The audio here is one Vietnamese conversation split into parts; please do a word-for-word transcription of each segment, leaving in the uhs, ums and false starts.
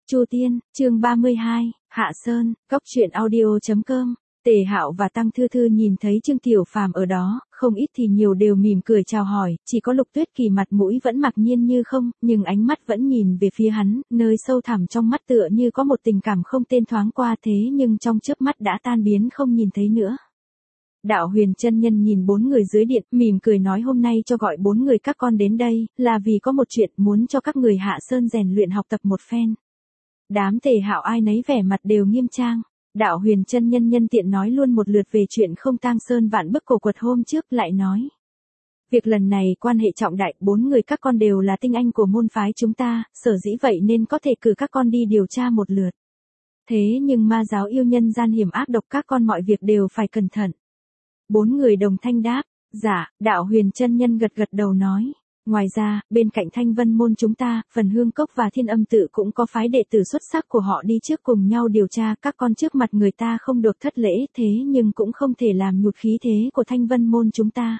Chu Tiên, chương ba mươi hai, Hạ Sơn, Cốc truyện audio chấm com. Tề Hạo và Tăng Thư Thư nhìn thấy Trương Tiểu Phàm ở đó, không ít thì nhiều đều mỉm cười chào hỏi, chỉ có Lục Tuyết Kỳ mặt mũi vẫn mặc nhiên như không, nhưng ánh mắt vẫn nhìn về phía hắn, nơi sâu thẳm trong mắt tựa như có một tình cảm không tên thoáng qua thế nhưng trong chớp mắt đã tan biến không nhìn thấy nữa. Đạo Huyền chân nhân nhìn bốn người dưới điện, mỉm cười nói hôm nay cho gọi bốn người các con đến đây, là vì có một chuyện muốn cho các người Hạ Sơn rèn luyện học tập một phen. Đám Tề Hạo ai nấy vẻ mặt đều nghiêm trang. Đạo Huyền chân nhân nhân tiện nói luôn một lượt về chuyện không tang sơn vạn bức cổ quật hôm trước, lại nói. Việc lần này quan hệ trọng đại, bốn người các con đều là tinh anh của môn phái chúng ta, sở dĩ vậy nên có thể cử các con đi điều tra một lượt. Thế nhưng ma giáo yêu nhân gian hiểm ác độc, các con mọi việc đều phải cẩn thận. Bốn người đồng thanh đáp, dạ. Đạo Huyền chân nhân gật gật đầu nói. Ngoài ra, bên cạnh Thanh Vân môn chúng ta, Phần Hương Cốc và Thiên Âm tự cũng có phái đệ tử xuất sắc của họ đi trước cùng nhau điều tra, các con trước mặt người ta không được thất lễ, thế nhưng cũng không thể làm nhụt khí thế của Thanh Vân môn chúng ta.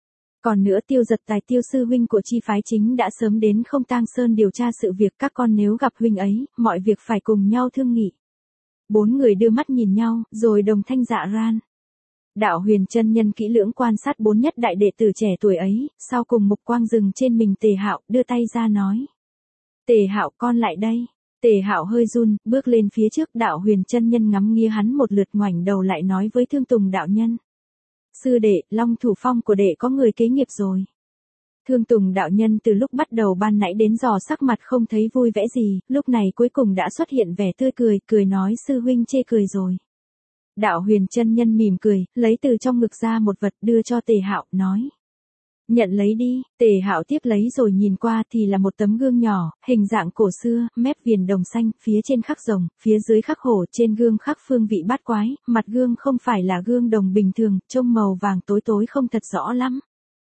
Còn nữa, Tiêu Giật Tài Tiêu sư huynh của chi phái chính đã sớm đến Không Tang Sơn điều tra sự việc, các con nếu gặp huynh ấy, mọi việc phải cùng nhau thương nghị. Bốn người đưa mắt nhìn nhau, rồi đồng thanh dạ ran. Đạo Huyền chân nhân kỹ lưỡng quan sát bốn nhất đại đệ tử trẻ tuổi ấy, sau cùng mục quang dừng trên mình Tề Hạo, đưa tay ra nói. Tề Hạo, con lại đây. Tề Hạo hơi run, bước lên phía trước. Đạo Huyền chân nhân ngắm nghía hắn một lượt, ngoảnh đầu lại nói với Thương Tùng đạo nhân. Sư đệ, Long Thủ Phong của đệ có người kế nghiệp rồi. Thương Tùng đạo nhân từ lúc bắt đầu ban nãy đến giờ sắc mặt không thấy vui vẻ gì, lúc này cuối cùng đã xuất hiện vẻ tươi cười, cười nói sư huynh chê cười rồi. Đạo Huyền chân nhân mỉm cười, lấy từ trong ngực ra một vật đưa cho Tề Hạo, nói. Nhận lấy đi. Tề Hạo tiếp lấy rồi nhìn qua thì là một tấm gương nhỏ, hình dạng cổ xưa, mép viền đồng xanh, phía trên khắc rồng, phía dưới khắc hổ, trên gương khắc phương vị bát quái, mặt gương không phải là gương đồng bình thường, trông màu vàng tối tối không thật rõ lắm.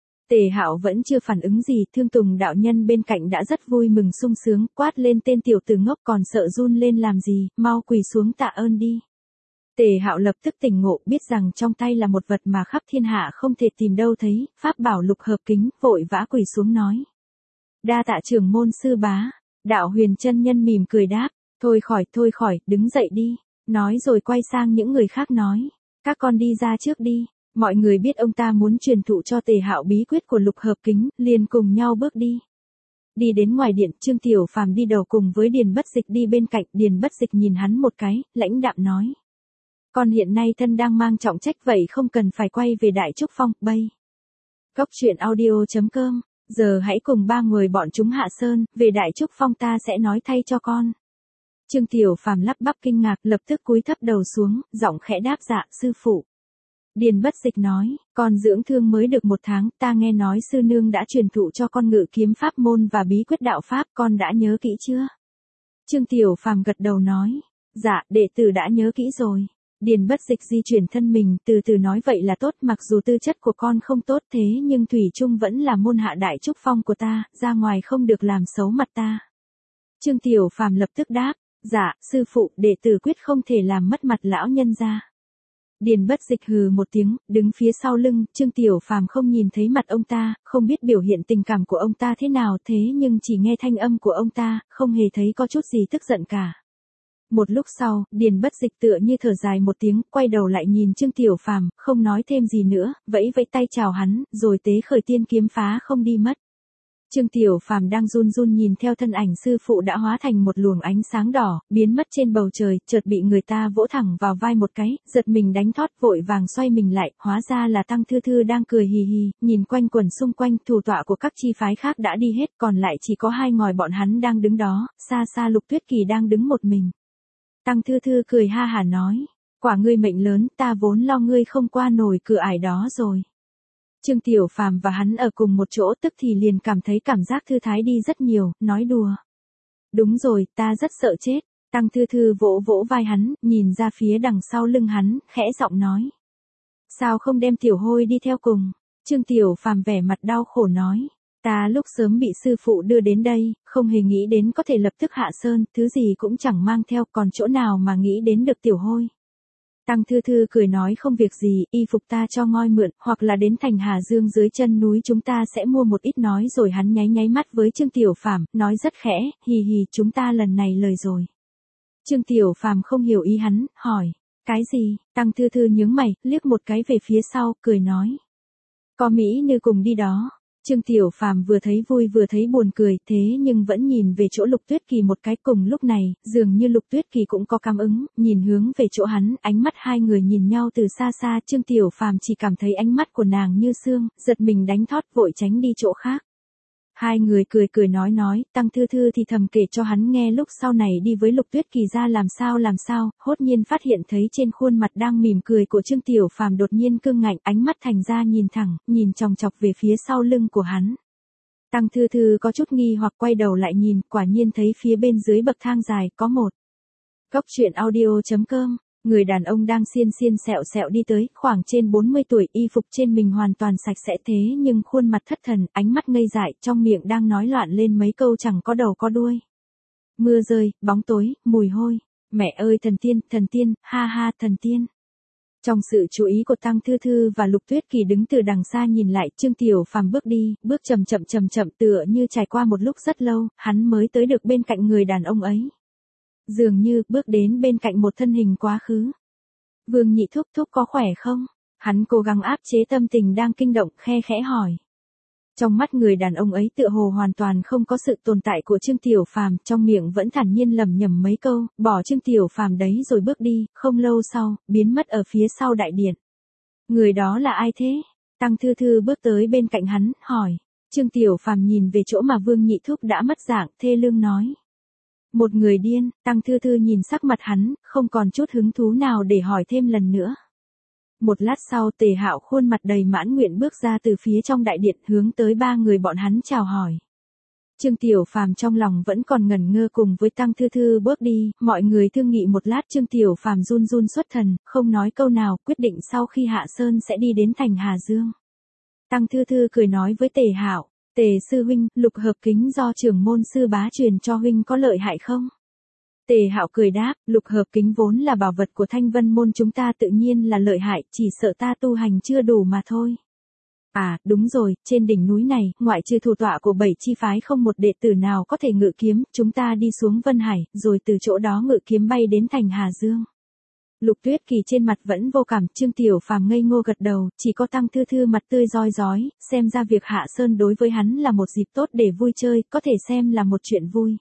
Tề Hạo vẫn chưa phản ứng gì, Thương Tùng đạo nhân bên cạnh đã rất vui mừng sung sướng, quát lên tên tiểu tử ngốc còn sợ run lên làm gì, mau quỳ xuống tạ ơn đi. Tề Hạo lập tức tỉnh ngộ, biết rằng trong tay là một vật mà khắp thiên hạ không thể tìm đâu thấy, pháp bảo lục hợp kính, vội vã quỳ xuống nói. Đa tạ trưởng môn sư bá. Đạo Huyền chân nhân mỉm cười đáp, thôi khỏi, thôi khỏi, đứng dậy đi. Nói rồi quay sang những người khác nói, các con đi ra trước đi. Mọi người biết ông ta muốn truyền thụ cho Tề Hạo bí quyết của lục hợp kính, liền cùng nhau bước đi. Đi đến ngoài điện, Trương Tiểu Phàm đi đầu cùng với Điền Bất Dịch đi bên cạnh, Điền Bất Dịch nhìn hắn một cái, lãnh đạm nói. Con hiện nay thân đang mang trọng trách vậy không cần phải quay về Đại Trúc Phong, bây. Cốc truyện audio chấm com, giờ hãy cùng ba người bọn chúng Hạ Sơn, về Đại Trúc Phong ta sẽ nói thay cho con. Trương Tiểu Phàm lắp bắp kinh ngạc, lập tức cúi thấp đầu xuống, giọng khẽ đáp dạ, sư phụ. Điền Bất Dịch nói, con dưỡng thương mới được một tháng, ta nghe nói sư nương đã truyền thụ cho con ngự kiếm pháp môn và bí quyết đạo pháp, con đã nhớ kỹ chưa? Trương Tiểu Phàm gật đầu nói, dạ, đệ tử đã nhớ kỹ rồi. Điền Bất Dịch di chuyển thân mình, từ từ nói vậy là tốt, mặc dù tư chất của con không tốt thế nhưng thủy chung vẫn là môn hạ Đại Trúc Phong của ta, ra ngoài không được làm xấu mặt ta. Trương Tiểu Phàm lập tức đáp, dạ, sư phụ, đệ tử quyết không thể làm mất mặt lão nhân gia. Điền Bất Dịch hừ một tiếng, đứng phía sau lưng, Trương Tiểu Phàm không nhìn thấy mặt ông ta, không biết biểu hiện tình cảm của ông ta thế nào, thế nhưng chỉ nghe thanh âm của ông ta, không hề thấy có chút gì tức giận cả. Một lúc sau, Điền Bất Dịch tựa như thở dài một tiếng, quay đầu lại nhìn Trương Tiểu Phàm, không nói thêm gì nữa, vẫy vẫy tay chào hắn, rồi tế khởi tiên kiếm phá không đi mất. Trương Tiểu Phàm đang run run nhìn theo thân ảnh sư phụ đã hóa thành một luồng ánh sáng đỏ, biến mất trên bầu trời, chợt bị người ta vỗ thẳng vào vai một cái, giật mình đánh thót, vội vàng xoay mình lại, hóa ra là Tăng Thư Thư đang cười hì hì, nhìn quanh quần xung quanh, thủ tọa của các chi phái khác đã đi hết, còn lại chỉ có hai ngòi bọn hắn đang đứng đó, xa xa Lục Tuyết Kỳ đang đứng một mình. Tăng Thư Thư cười ha hả nói, quả ngươi mệnh lớn, ta vốn lo ngươi không qua nổi cửa ải đó rồi. Trương Tiểu Phàm và hắn ở cùng một chỗ tức thì liền cảm thấy cảm giác thư thái đi rất nhiều, nói đùa. Đúng rồi, ta rất sợ chết. Tăng Thư Thư vỗ vỗ vai hắn, nhìn ra phía đằng sau lưng hắn, khẽ giọng nói. Sao không đem Tiểu Hôi đi theo cùng? Trương Tiểu Phàm vẻ mặt đau khổ nói. Ta lúc sớm bị sư phụ đưa đến đây, không hề nghĩ đến có thể lập tức hạ sơn, thứ gì cũng chẳng mang theo, còn chỗ nào mà nghĩ đến được Tiểu Hôi. Tăng Thư Thư cười nói không việc gì, y phục ta cho ngoi mượn, hoặc là đến thành Hà Dương dưới chân núi chúng ta sẽ mua một ít, nói rồi hắn nháy nháy mắt với Trương Tiểu Phàm, nói rất khẽ, hì hì chúng ta lần này lời rồi. Trương Tiểu Phàm không hiểu ý hắn, hỏi, cái gì? Tăng Thư Thư nhướng mày, liếc một cái về phía sau, cười nói, có mỹ nữ cùng đi đó. Trương Tiểu Phàm vừa thấy vui vừa thấy buồn cười, thế nhưng vẫn nhìn về chỗ Lục Tuyết Kỳ một cái. Cùng lúc này, dường như Lục Tuyết Kỳ cũng có cảm ứng, nhìn hướng về chỗ hắn, ánh mắt hai người nhìn nhau từ xa xa. Trương Tiểu Phàm chỉ cảm thấy ánh mắt của nàng như sương, giật mình đánh thót vội tránh đi chỗ khác. Hai người cười cười nói nói, Tăng Thư Thư thì thầm kể cho hắn nghe lúc sau này đi với Lục Tuyết Kỳ ra làm sao làm sao, hốt nhiên phát hiện thấy trên khuôn mặt đang mỉm cười của Trương Tiểu Phàm đột nhiên cương ngạnh, ánh mắt thành ra nhìn thẳng, nhìn chòng chọc về phía sau lưng của hắn. Tăng Thư Thư có chút nghi hoặc quay đầu lại nhìn, quả nhiên thấy phía bên dưới bậc thang dài có một góc truyện audio chấm com. Người đàn ông đang xiên xiên sẹo sẹo đi tới, khoảng trên bốn mươi tuổi, y phục trên mình hoàn toàn sạch sẽ thế nhưng khuôn mặt thất thần, ánh mắt ngây dại, trong miệng đang nói loạn lên mấy câu chẳng có đầu có đuôi. Mưa rơi, bóng tối, mùi hôi. Mẹ ơi thần tiên, thần tiên, ha ha thần tiên. Trong sự chú ý của Tăng Thư Thư và Lục Tuyết Kỳ đứng từ đằng xa nhìn lại, Trương Tiểu Phàm bước đi, bước chậm chậm chậm chậm tựa như trải qua một lúc rất lâu, hắn mới tới được bên cạnh người đàn ông ấy. Dường như, bước đến bên cạnh một thân hình quá khứ. Vương Nhị Thúc Thúc có khỏe không? Hắn cố gắng áp chế tâm tình đang kinh động, khe khẽ hỏi. Trong mắt người đàn ông ấy tựa hồ hoàn toàn không có sự tồn tại của Trương Tiểu Phàm, trong miệng vẫn thản nhiên lẩm nhẩm mấy câu, bỏ Trương Tiểu Phàm đấy rồi bước đi, không lâu sau, biến mất ở phía sau đại điện. Người đó là ai thế? Tăng Thư Thư bước tới bên cạnh hắn, hỏi. Trương Tiểu Phàm nhìn về chỗ mà Vương Nhị Thúc đã mất dạng, thê lương nói. Một người điên. Tăng Thư Thư nhìn sắc mặt hắn, không còn chút hứng thú nào để hỏi thêm lần nữa. Một lát sau Tề Hạo khuôn mặt đầy mãn nguyện bước ra từ phía trong đại điện hướng tới ba người bọn hắn chào hỏi. Trương Tiểu Phàm trong lòng vẫn còn ngẩn ngơ cùng với Tăng Thư Thư bước đi, mọi người thương nghị một lát. Trương Tiểu Phàm run run xuất thần, không nói câu nào, quyết định sau khi hạ sơn sẽ đi đến thành Hà Dương. Tăng Thư Thư cười nói với Tề Hạo. Tề sư huynh, lục hợp kính do trưởng môn sư bá truyền cho huynh có lợi hại không? Tề Hạo cười đáp, lục hợp kính vốn là bảo vật của Thanh Vân môn chúng ta tự nhiên là lợi hại, chỉ sợ ta tu hành chưa đủ mà thôi. À, đúng rồi, trên đỉnh núi này, ngoại trừ thủ tọa của bảy chi phái không một đệ tử nào có thể ngự kiếm, chúng ta đi xuống Vân Hải, rồi từ chỗ đó ngự kiếm bay đến thành Hà Dương. Lục Tuyết Kỳ trên mặt vẫn vô cảm, Trương Tiểu Phàm ngây ngô gật đầu, chỉ có Tăng Thư Thư mặt tươi rói rói, xem ra việc hạ sơn đối với hắn là một dịp tốt để vui chơi, có thể xem là một chuyện vui.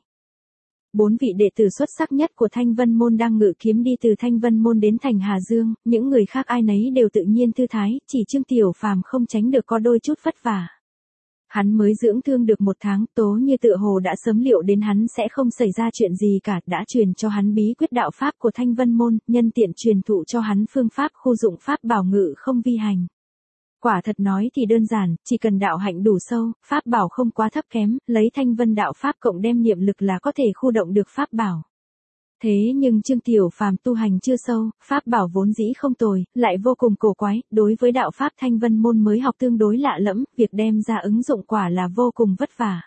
Bốn vị đệ tử xuất sắc nhất của Thanh Vân môn đang ngự kiếm đi từ Thanh Vân môn đến thành Hà Dương, những người khác ai nấy đều tự nhiên thư thái, chỉ Trương Tiểu Phàm không tránh được có đôi chút vất vả. Hắn mới dưỡng thương được một tháng, Tố Như tựa hồ đã sớm liệu đến hắn sẽ không xảy ra chuyện gì cả, đã truyền cho hắn bí quyết đạo pháp của Thanh Vân môn, nhân tiện truyền thụ cho hắn phương pháp khu dụng pháp bảo ngự không vi hành. Quả thật nói thì đơn giản, chỉ cần đạo hạnh đủ sâu, pháp bảo không quá thấp kém, lấy Thanh Vân đạo pháp cộng đem niệm lực là có thể khu động được pháp bảo. Thế nhưng Trương Tiểu Phàm tu hành chưa sâu, pháp bảo vốn dĩ không tồi, lại vô cùng cổ quái, đối với đạo pháp Thanh Vân môn mới học tương đối lạ lẫm, việc đem ra ứng dụng quả là vô cùng vất vả.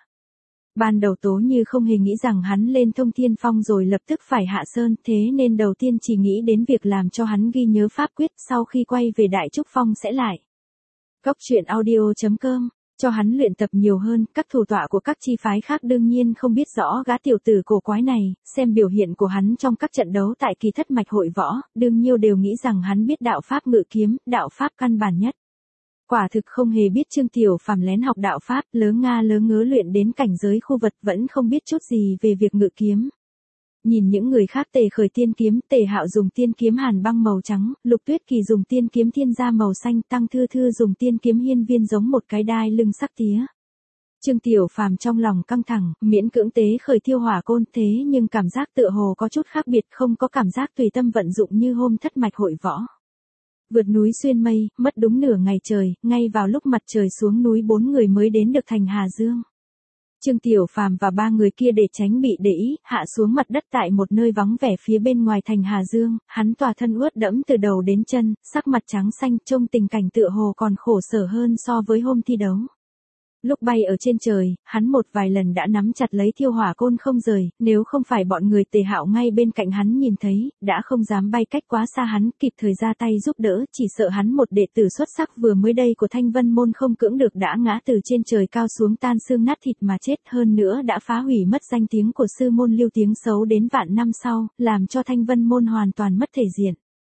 Ban đầu Tố Như không hề nghĩ rằng hắn lên Thông Thiên Phong rồi lập tức phải hạ sơn, thế nên đầu tiên chỉ nghĩ đến việc làm cho hắn ghi nhớ pháp quyết, sau khi quay về Đại Trúc Phong sẽ lại. Góc truyện audio chấm com cho hắn luyện tập nhiều hơn, các thủ tọa của các chi phái khác đương nhiên không biết rõ gã tiểu tử cổ quái này, xem biểu hiện của hắn trong các trận đấu tại kỳ thất mạch hội võ, đương nhiêu đều nghĩ rằng hắn biết đạo pháp ngự kiếm, đạo pháp căn bản nhất. Quả thực không hề biết Trương Tiểu Phàm lén học đạo pháp, lớ nga lớ ngớ luyện đến cảnh giới khu vật vẫn không biết chút gì về việc ngự kiếm. Nhìn những người khác Tề Khởi tiên kiếm, Tề Hạo dùng tiên kiếm hàn băng màu trắng, Lục Tuyết Kỳ dùng tiên kiếm thiên gia màu xanh, Tăng Thư Thư dùng tiên kiếm hiên viên giống một cái đai lưng sắc tía. Trương Tiểu Phàm trong lòng căng thẳng, miễn cưỡng tế khởi thiêu hỏa côn, thế nhưng cảm giác tựa hồ có chút khác biệt, không có cảm giác tùy tâm vận dụng như hôm thất mạch hội võ. Vượt núi xuyên mây, mất đúng nửa ngày trời, ngay vào lúc mặt trời xuống núi bốn người mới đến được thành Hà Dương. Trương Tiểu Phàm và ba người kia để tránh bị để ý, hạ xuống mặt đất tại một nơi vắng vẻ phía bên ngoài thành Hà Dương, hắn tỏa thân ướt đẫm từ đầu đến chân, sắc mặt trắng xanh, trông tình cảnh tựa hồ còn khổ sở hơn so với hôm thi đấu. Lúc bay ở trên trời, hắn một vài lần đã nắm chặt lấy thiêu hỏa côn không rời, nếu không phải bọn người Tề Hạo ngay bên cạnh hắn nhìn thấy, đã không dám bay cách quá xa hắn, kịp thời ra tay giúp đỡ, chỉ sợ hắn một đệ tử xuất sắc vừa mới đây của Thanh Vân môn không cưỡng được đã ngã từ trên trời cao xuống tan xương nát thịt mà chết, hơn nữa đã phá hủy mất danh tiếng của sư môn lưu tiếng xấu đến vạn năm sau, làm cho Thanh Vân môn hoàn toàn mất thể diện.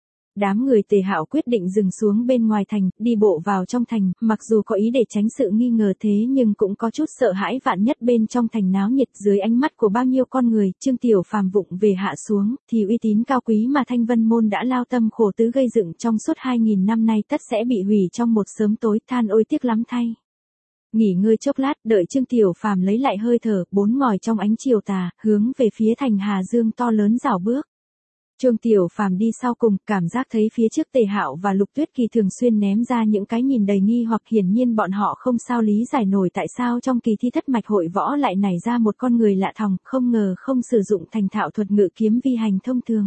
Đám người Tề Hạo quyết định dừng xuống bên ngoài thành, đi bộ vào trong thành, mặc dù có ý để tránh sự nghi ngờ thế nhưng cũng có chút sợ hãi vạn nhất bên trong thành náo nhiệt dưới ánh mắt của bao nhiêu con người, Trương Tiểu Phàm vụng về hạ xuống, thì uy tín cao quý mà Thanh Vân môn đã lao tâm khổ tứ gây dựng trong suốt hai nghìn năm nay tất sẽ bị hủy trong một sớm tối, than ôi tiếc lắm thay. Nghỉ ngơi chốc lát, đợi Trương Tiểu Phàm lấy lại hơi thở, bốn ngòi trong ánh chiều tà, hướng về phía thành Hà Dương to lớn rảo bước. Trương Tiểu Phàm đi sau cùng, cảm giác thấy phía trước Tề Hạo và Lục Tuyết Kỳ thường xuyên ném ra những cái nhìn đầy nghi hoặc, hiển nhiên bọn họ không sao lý giải nổi tại sao trong kỳ thi thất mạch hội võ lại nảy ra một con người lạ thòng, không ngờ không sử dụng thành thạo thuật ngự kiếm vi hành thông thường.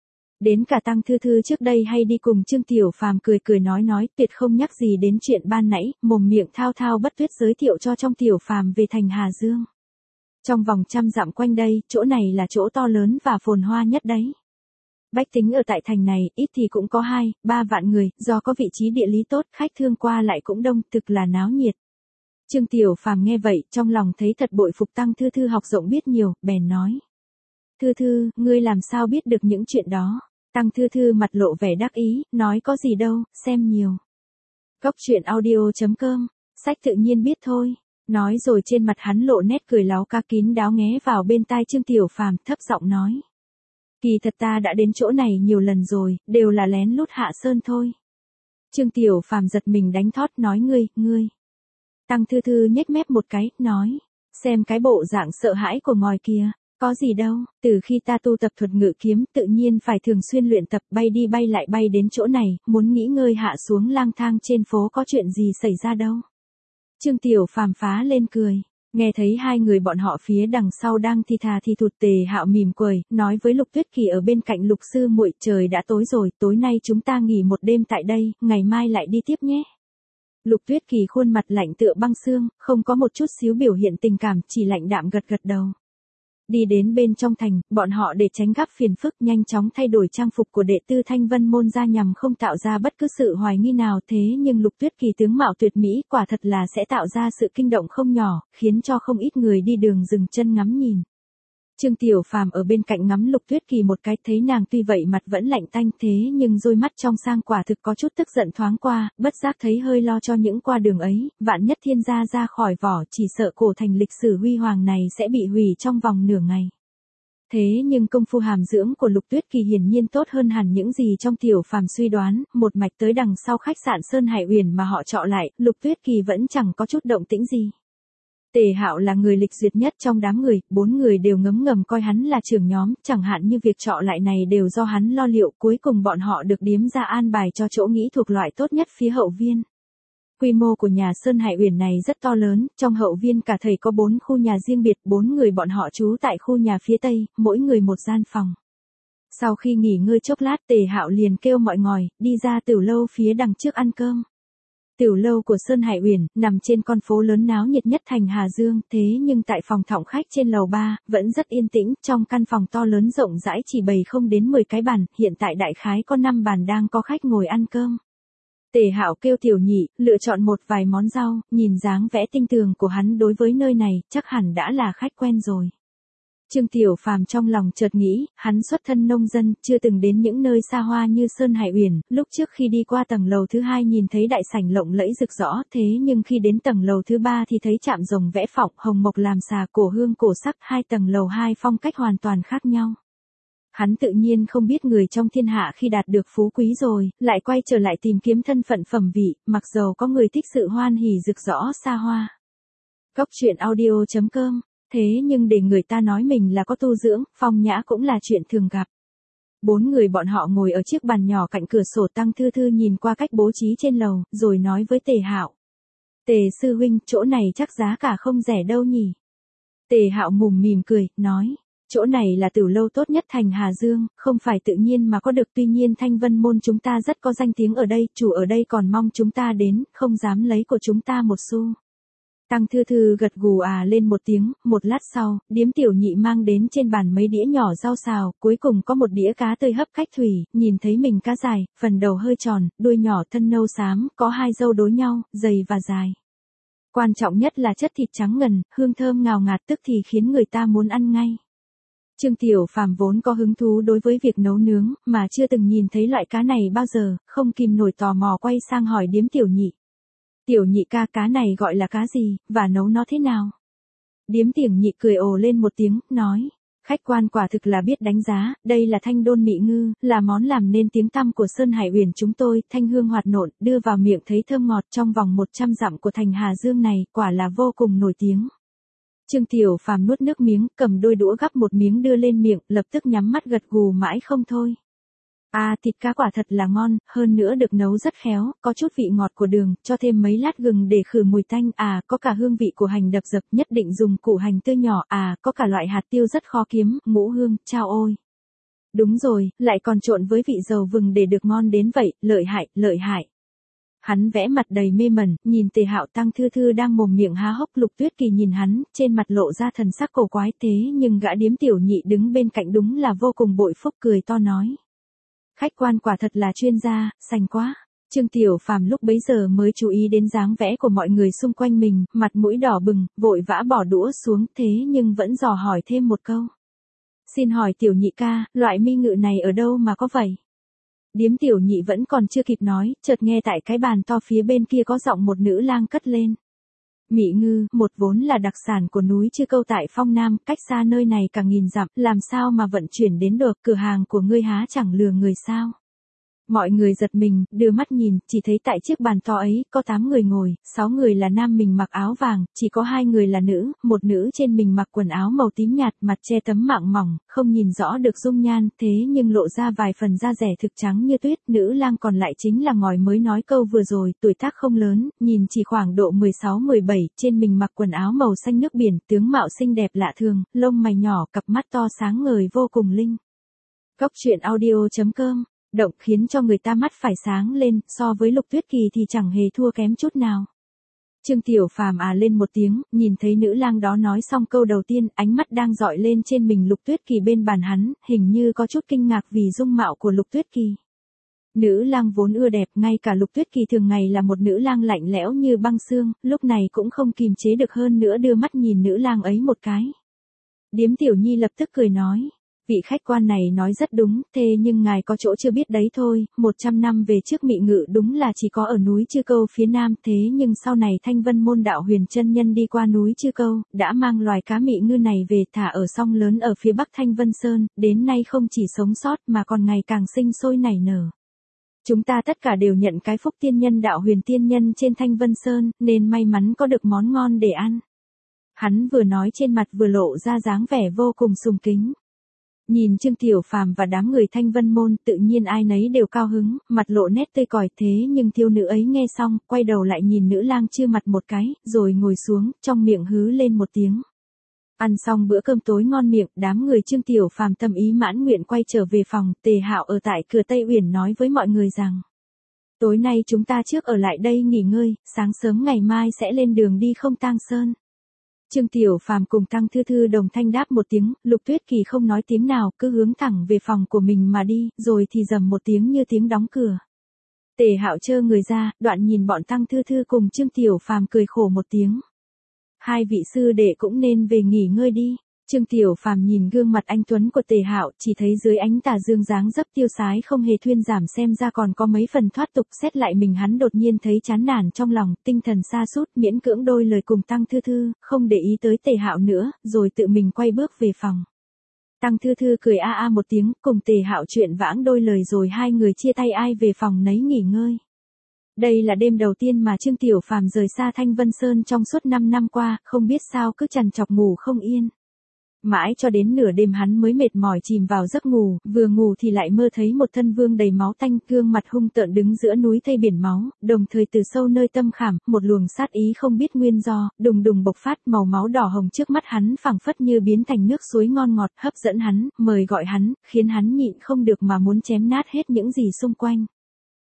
Đến cả Tăng Thư Thư trước đây hay đi cùng Trương Tiểu Phàm cười cười nói nói, tuyệt không nhắc gì đến chuyện ban nãy, mồm miệng thao thao bất tuyệt giới thiệu cho trong Tiểu Phàm về thành Hà Dương. Trong vòng trăm dặm quanh đây, chỗ này là chỗ to lớn và phồn hoa nhất đấy. Bách tính ở tại thành này, ít thì cũng có hai, ba vạn người, do có vị trí địa lý tốt, khách thương qua lại cũng đông, thực là náo nhiệt. Trương Tiểu Phàm nghe vậy, trong lòng thấy thật bội phục Tăng Thư Thư học rộng biết nhiều, bèn nói. Thư Thư, ngươi làm sao biết được những chuyện đó? Tăng Thư Thư mặt lộ vẻ đắc ý, nói có gì đâu, xem nhiều. Cốc truyện audio chấm com, sách tự nhiên biết thôi. Nói rồi trên mặt hắn lộ nét cười láo cá kín đáo nghé vào bên tai Trương Tiểu Phàm, thấp giọng nói. Kỳ thật ta đã đến chỗ này nhiều lần rồi, đều là lén lút hạ sơn thôi. Trương Tiểu Phàm giật mình đánh thót nói ngươi, ngươi. Tăng Thư Thư nhếch mép một cái, nói, xem cái bộ dạng sợ hãi của ngòi kia, có gì đâu, từ khi ta tu tập thuật ngự kiếm tự nhiên phải thường xuyên luyện tập bay đi bay lại bay đến chỗ này, muốn nghỉ ngơi hạ xuống lang thang trên phố có chuyện gì xảy ra đâu. Trương Tiểu Phàm phá lên cười. Nghe thấy hai người bọn họ phía đằng sau đang thì thà thì thụt, Tề Hạo mỉm cười, nói với Lục Tuyết Kỳ ở bên cạnh Lục sư muội, trời đã tối rồi, tối nay chúng ta nghỉ một đêm tại đây, ngày mai lại đi tiếp nhé. Lục Tuyết Kỳ khuôn mặt lạnh tựa băng xương, không có một chút xíu biểu hiện tình cảm, chỉ lạnh đạm gật gật đầu. Đi đến bên trong thành, bọn họ để tránh gặp phiền phức nhanh chóng thay đổi trang phục của đệ tử Thanh Vân môn ra nhằm không tạo ra bất cứ sự hoài nghi nào, thế nhưng Lục Tuyết Kỳ tướng mạo tuyệt mỹ quả thật là sẽ tạo ra sự kinh động không nhỏ, khiến cho không ít người đi đường dừng chân ngắm nhìn. Trương Tiểu Phàm ở bên cạnh ngắm Lục Tuyết Kỳ một cái, thấy nàng tuy vậy mặt vẫn lạnh tanh thế nhưng đôi mắt trong sang quả thực có chút tức giận thoáng qua, bất giác thấy hơi lo cho những qua đường ấy, vạn nhất thiên gia ra khỏi vỏ chỉ sợ cổ thành lịch sử huy hoàng này sẽ bị hủy trong vòng nửa ngày. Thế nhưng công phu hàm dưỡng của Lục Tuyết Kỳ hiển nhiên tốt hơn hẳn những gì trong Tiểu Phàm suy đoán, một mạch tới đằng sau khách sạn Sơn Hải Uyển mà họ trọ lại, Lục Tuyết Kỳ vẫn chẳng có chút động tĩnh gì. Tề Hạo là người lịch duyệt nhất trong đám người, bốn người đều ngấm ngầm coi hắn là trưởng nhóm, chẳng hạn như việc trọ lại này đều do hắn lo liệu, cuối cùng bọn họ được điếm ra an bài cho chỗ nghỉ thuộc loại tốt nhất phía hậu viên. Quy mô của nhà Sơn Hải Uyển này rất to lớn, trong hậu viên cả thầy có bốn khu nhà riêng biệt, bốn người bọn họ trú tại khu nhà phía tây, mỗi người một gian phòng. Sau khi nghỉ ngơi chốc lát, Tề Hạo liền kêu mọi ngòi, đi ra tiểu lâu phía đằng trước ăn cơm. Tiểu lâu của Sơn Hải Uyển, nằm trên con phố lớn náo nhiệt nhất thành Hà Dương, thế nhưng tại phòng thọng khách trên lầu ba, vẫn rất yên tĩnh, trong căn phòng to lớn rộng rãi chỉ bày không đến mười cái bàn, hiện tại đại khái có năm bàn đang có khách ngồi ăn cơm. Tề Hạo kêu Tiểu Nhị, lựa chọn một vài món rau, nhìn dáng vẻ tinh tường của hắn đối với nơi này, chắc hẳn đã là khách quen rồi. Trương Tiểu Phàm trong lòng chợt nghĩ, hắn xuất thân nông dân, chưa từng đến những nơi xa hoa như Sơn Hải Uyển, lúc trước khi đi qua tầng lầu thứ hai nhìn thấy đại sảnh lộng lẫy rực rỡ, thế nhưng khi đến tầng lầu thứ ba thì thấy chạm rồng vẽ phọng, hồng mộc làm xà, cổ hương cổ sắc, hai tầng lầu hai phong cách hoàn toàn khác nhau. Hắn tự nhiên không biết người trong thiên hạ khi đạt được phú quý rồi, lại quay trở lại tìm kiếm thân phận phẩm vị, mặc dầu có người thích sự hoan hỉ rực rỡ xa hoa. Cốc truyện audio chấm com. Thế nhưng để người ta nói mình là có tu dưỡng, phong nhã cũng là chuyện thường gặp. Bốn người bọn họ ngồi ở chiếc bàn nhỏ cạnh cửa sổ, Tăng Thư Thư nhìn qua cách bố trí trên lầu, rồi nói với Tề Hạo. Tề sư huynh, chỗ này chắc giá cả không rẻ đâu nhỉ? Tề Hạo mùm mỉm cười, nói. Chỗ này là tiểu lâu tốt nhất thành Hà Dương, không phải tự nhiên mà có được, tuy nhiên Thanh Vân môn chúng ta rất có danh tiếng ở đây, chủ ở đây còn mong chúng ta đến, không dám lấy của chúng ta một xu. Tăng Thư Thư gật gù à lên một tiếng, một lát sau, Điếm Tiểu Nhị mang đến trên bàn mấy đĩa nhỏ rau xào, cuối cùng có một đĩa cá tươi hấp cách thủy, nhìn thấy mình cá dài, phần đầu hơi tròn, đuôi nhỏ thân nâu xám, có hai râu đối nhau, dày và dài. Quan trọng nhất là chất thịt trắng ngần, hương thơm ngào ngạt tức thì khiến người ta muốn ăn ngay. Trương Tiểu Phàm vốn có hứng thú đối với việc nấu nướng, mà chưa từng nhìn thấy loại cá này bao giờ, không kìm nổi tò mò quay sang hỏi Điếm Tiểu Nhị. Tiểu Nhị ca, cá này gọi là cá gì, và nấu nó thế nào? Điếm Tiểu Nhị cười ồ lên một tiếng, nói. Khách quan quả thực là biết đánh giá, đây là thanh đôn mị ngư, là món làm nên tiếng tăm của Sơn Hải Uyển chúng tôi, thanh hương hoạt nộn, đưa vào miệng thấy thơm ngọt trong vòng một trăm dặm của thành Hà Dương này, quả là vô cùng nổi tiếng. Trương Tiểu Phàm nuốt nước miếng, cầm đôi đũa gắp một miếng đưa lên miệng, lập tức nhắm mắt gật gù mãi không thôi. À, thịt cá quả thật là ngon, hơn nữa được nấu rất khéo, có chút vị ngọt của đường, cho thêm mấy lát gừng để khử mùi tanh, à, có cả hương vị của hành đập dập, nhất định dùng củ hành tươi nhỏ, à, có cả loại hạt tiêu rất khó kiếm, ngũ hương, chao ôi. Đúng rồi, lại còn trộn với vị dầu vừng để được ngon đến vậy, lợi hại, lợi hại. Hắn vẽ mặt đầy mê mẩn, nhìn Tề Hạo Tăng Thư Thư đang mồm miệng há hốc, Lục Tuyết Kỳ nhìn hắn, trên mặt lộ ra thần sắc cổ quái thế nhưng gã Điếm Tiểu Nhị đứng bên cạnh đúng là vô cùng bội phúc cười to nói. Khách quan quả thật là chuyên gia, sành quá. Trương Tiểu Phàm lúc bấy giờ mới chú ý đến dáng vẽ của mọi người xung quanh mình, mặt mũi đỏ bừng, vội vã bỏ đũa xuống thế nhưng vẫn dò hỏi thêm một câu. Xin hỏi Tiểu Nhị ca, loại mi ngự này ở đâu mà có vậy? Điếm Tiểu Nhị vẫn còn chưa kịp nói, chợt nghe tại cái bàn to phía bên kia có giọng một nữ lang cất lên. Mị ngư, một vốn là đặc sản của núi Chư Câu tại Phong Nam, cách xa nơi này cả nghìn dặm, làm sao mà vận chuyển đến được, cửa hàng của ngươi há chẳng lừa người sao? Mọi người giật mình, đưa mắt nhìn, chỉ thấy tại chiếc bàn to ấy, có tám người ngồi, sáu người là nam mình mặc áo vàng, chỉ có hai người là nữ, một nữ trên mình mặc quần áo màu tím nhạt, mặt che tấm mạng mỏng, không nhìn rõ được dung nhan, thế nhưng lộ ra vài phần da rẻ thực trắng như tuyết, nữ lang còn lại chính là ngòi mới nói câu vừa rồi, tuổi tác không lớn, nhìn chỉ khoảng độ mười sáu mười bảy, trên mình mặc quần áo màu xanh nước biển, tướng mạo xinh đẹp lạ thường, lông mày nhỏ, cặp mắt to sáng ngời vô cùng linh. Cốc truyện audio chấm com động khiến cho người ta mắt phải sáng lên, so với Lục Tuyết Kỳ thì chẳng hề thua kém chút nào. Trương Tiểu Phàm à lên một tiếng, nhìn thấy nữ lang đó nói xong câu đầu tiên, ánh mắt đang dọi lên trên mình Lục Tuyết Kỳ bên bàn hắn, hình như có chút kinh ngạc vì dung mạo của Lục Tuyết Kỳ. Nữ lang vốn ưa đẹp, ngay cả Lục Tuyết Kỳ thường ngày là một nữ lang lạnh lẽo như băng xương, lúc này cũng không kìm chế được hơn nữa đưa mắt nhìn nữ lang ấy một cái. Điếm Tiểu Nhi lập tức cười nói. Vị khách quan này nói rất đúng, thế nhưng ngài có chỗ chưa biết đấy thôi, một trăm năm về trước mị ngự đúng là chỉ có ở núi Chư Câu phía nam, thế nhưng sau này Thanh Vân Môn đạo huyền chân nhân đi qua núi Chư Câu, đã mang loài cá mị ngư này về thả ở sông lớn ở phía bắc Thanh Vân Sơn, đến nay không chỉ sống sót mà còn ngày càng sinh sôi nảy nở. Chúng ta tất cả đều nhận cái phúc tiên nhân đạo huyền tiên nhân trên Thanh Vân Sơn, nên may mắn có được món ngon để ăn. Hắn vừa nói trên mặt vừa lộ ra dáng vẻ vô cùng sùng kính. Nhìn Trương Tiểu Phàm và đám người Thanh Vân Môn, tự nhiên ai nấy đều cao hứng, mặt lộ nét tươi còi, thế nhưng thiếu nữ ấy nghe xong, quay đầu lại nhìn nữ lang chưa mặt một cái, rồi ngồi xuống, trong miệng hứ lên một tiếng. Ăn xong bữa cơm tối ngon miệng, đám người Trương Tiểu Phàm tâm ý mãn nguyện quay trở về phòng, Tề Hạo ở tại cửa Tây Uyển nói với mọi người rằng. Tối nay chúng ta trước ở lại đây nghỉ ngơi, sáng sớm ngày mai sẽ lên đường đi Không Tang Sơn. Trương Tiểu Phàm cùng Tăng Thư Thư đồng thanh đáp một tiếng, Lục Tuyết Kỳ không nói tiếng nào, cứ hướng thẳng về phòng của mình mà đi, rồi thì rầm một tiếng như tiếng đóng cửa. Tề Hạo trơ người ra, đoạn nhìn bọn Tăng Thư Thư cùng Trương Tiểu Phàm cười khổ một tiếng. Hai vị sư đệ cũng nên về nghỉ ngơi đi. Trương Tiểu Phàm nhìn gương mặt anh tuấn của Tề Hạo, chỉ thấy dưới ánh tà dương dáng dấp tiêu sái không hề thuyên giảm, xem ra còn có mấy phần thoát tục, xét lại mình hắn đột nhiên thấy chán nản trong lòng, tinh thần sa sút, miễn cưỡng đôi lời cùng Tăng Thư Thư, không để ý tới Tề Hạo nữa, rồi tự mình quay bước về phòng. Tăng Thư Thư cười a a một tiếng, cùng Tề Hạo chuyện vãng đôi lời rồi hai người chia tay ai về phòng nấy nghỉ ngơi. Đây là đêm đầu tiên mà Trương Tiểu Phàm rời xa Thanh Vân Sơn trong suốt năm năm qua, không biết sao cứ trằn trọc ngủ không yên. Mãi cho đến nửa đêm hắn mới mệt mỏi chìm vào giấc ngủ, vừa ngủ thì lại mơ thấy một thân vương đầy máu tanh, gương mặt hung tợn đứng giữa núi thây biển máu, đồng thời từ sâu nơi tâm khảm, một luồng sát ý không biết nguyên do, đùng đùng bộc phát, màu máu đỏ hồng trước mắt hắn phảng phất như biến thành nước suối ngon ngọt, hấp dẫn hắn, mời gọi hắn, khiến hắn nhịn không được mà muốn chém nát hết những gì xung quanh.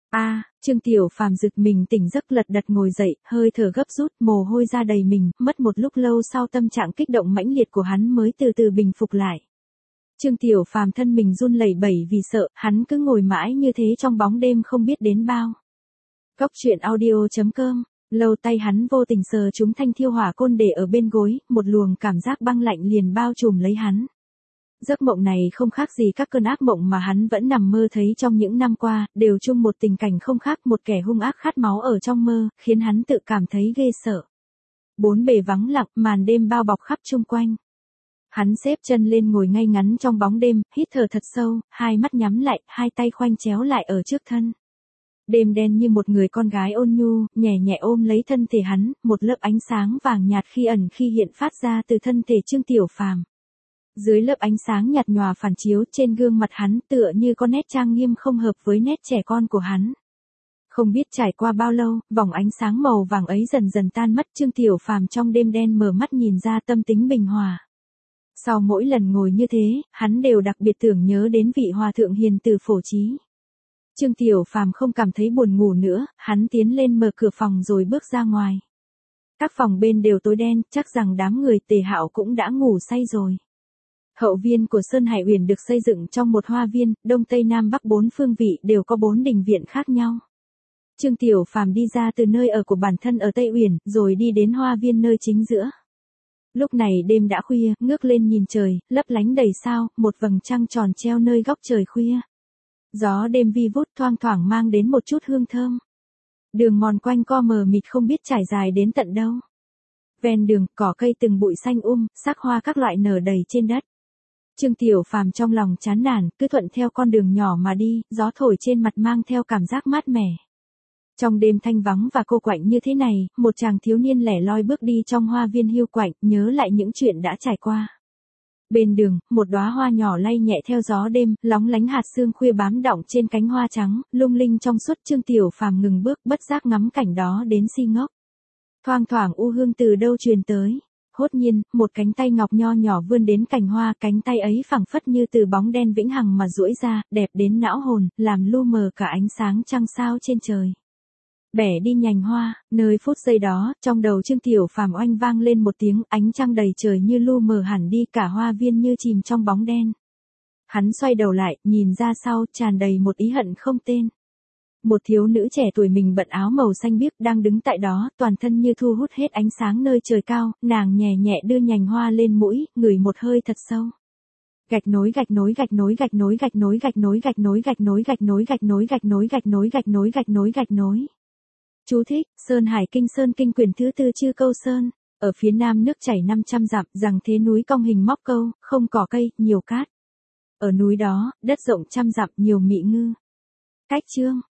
A, Trương Tiểu Phàm giật mình tỉnh giấc lật đật ngồi dậy, hơi thở gấp rút, mồ hôi ra đầy mình, mất một lúc lâu sau tâm trạng kích động mãnh liệt của hắn mới từ từ bình phục lại. Trương Tiểu Phàm thân mình run lẩy bẩy vì sợ, hắn cứ ngồi mãi như thế trong bóng đêm không biết đến bao. Cốc truyện audio chấm com. Lâu tay hắn vô tình sờ trúng thanh thiêu hỏa côn để ở bên gối, một luồng cảm giác băng lạnh liền bao trùm lấy hắn. Giấc mộng này không khác gì các cơn ác mộng mà hắn vẫn nằm mơ thấy trong những năm qua, đều chung một tình cảnh không khác, một kẻ hung ác khát máu ở trong mơ, khiến hắn tự cảm thấy ghê sợ. Bốn bề vắng lặng, màn đêm bao bọc khắp chung quanh. Hắn xếp chân lên ngồi ngay ngắn trong bóng đêm, hít thở thật sâu, hai mắt nhắm lại, hai tay khoanh chéo lại ở trước thân. Đêm đen như một người con gái ôn nhu, nhẹ nhẹ ôm lấy thân thể hắn, một lớp ánh sáng vàng nhạt khi ẩn khi hiện phát ra từ thân thể Trương Tiểu Phàm. Dưới lớp ánh sáng nhạt nhòa phản chiếu trên gương mặt hắn tựa như có nét trang nghiêm không hợp với nét trẻ con của hắn. Không biết trải qua bao lâu, vòng ánh sáng màu vàng ấy dần dần tan mất, Trương Tiểu Phàm trong đêm đen mở mắt nhìn ra tâm tính bình hòa. Sau mỗi lần ngồi như thế, hắn đều đặc biệt tưởng nhớ đến vị hòa thượng hiền từ Phổ Trí. Trương Tiểu Phàm không cảm thấy buồn ngủ nữa, hắn tiến lên mở cửa phòng rồi bước ra ngoài. Các phòng bên đều tối đen, chắc rằng đám người Tề Hạo cũng đã ngủ say rồi. Hậu viên của Sơn Hải Uyển được xây dựng trong một hoa viên, đông tây nam bắc bốn phương vị đều có bốn đình viện khác nhau. Trương Tiểu Phàm đi ra từ nơi ở của bản thân ở Tây Uyển, rồi đi đến hoa viên nơi chính giữa. Lúc này đêm đã khuya, ngước lên nhìn trời, lấp lánh đầy sao, một vầng trăng tròn treo nơi góc trời khuya. Gió đêm vi vút thoang thoảng mang đến một chút hương thơm. Đường mòn quanh co mờ mịt không biết trải dài đến tận đâu. Ven đường, cỏ cây từng bụi xanh um, sắc hoa các loại nở đầy trên đất. Trương Tiểu Phàm trong lòng chán nản, cứ thuận theo con đường nhỏ mà đi, gió thổi trên mặt mang theo cảm giác mát mẻ. Trong đêm thanh vắng và cô quạnh như thế này, một chàng thiếu niên lẻ loi bước đi trong hoa viên hiu quạnh, nhớ lại những chuyện đã trải qua. Bên đường, một đóa hoa nhỏ lay nhẹ theo gió đêm, lóng lánh hạt sương khuya bám đọng trên cánh hoa trắng, lung linh trong suốt. Trương Tiểu Phàm ngừng bước, bất giác ngắm cảnh đó đến si ngốc. Thoang thoảng u hương từ đâu truyền tới. Hốt nhiên, một cánh tay ngọc nho nhỏ vươn đến cành hoa, cánh tay ấy phẳng phất như từ bóng đen vĩnh hằng mà duỗi ra, đẹp đến não hồn, làm lu mờ cả ánh sáng trăng sao trên trời. Bẻ đi nhành hoa, nơi phút giây đó, trong đầu Trương Tiểu Phàm oanh vang lên một tiếng, ánh trăng đầy trời như lu mờ hẳn đi, cả hoa viên như chìm trong bóng đen. Hắn xoay đầu lại, nhìn ra sau, tràn đầy một ý hận không tên. Một thiếu nữ trẻ tuổi mình bận áo màu xanh biếc đang đứng tại đó, toàn thân như thu hút hết ánh sáng nơi trời cao, nàng nhẹ nhẹ đưa nhành hoa lên mũi, ngửi một hơi thật sâu. Gạch nối gạch nối gạch nối gạch nối gạch nối gạch nối gạch nối gạch nối gạch nối gạch nối gạch nối gạch nối gạch nối gạch nối gạch nối. Chú thích: Sơn Hải Kinh Sơn Kinh quyển thứ tư Chư Câu Sơn, ở phía nam nước chảy năm trăm dặm, rằng thế núi cong hình móc câu, không cỏ cây, nhiều cát. Ở núi đó, đất rộng trăm dặm, nhiều mị ngư. Cách chương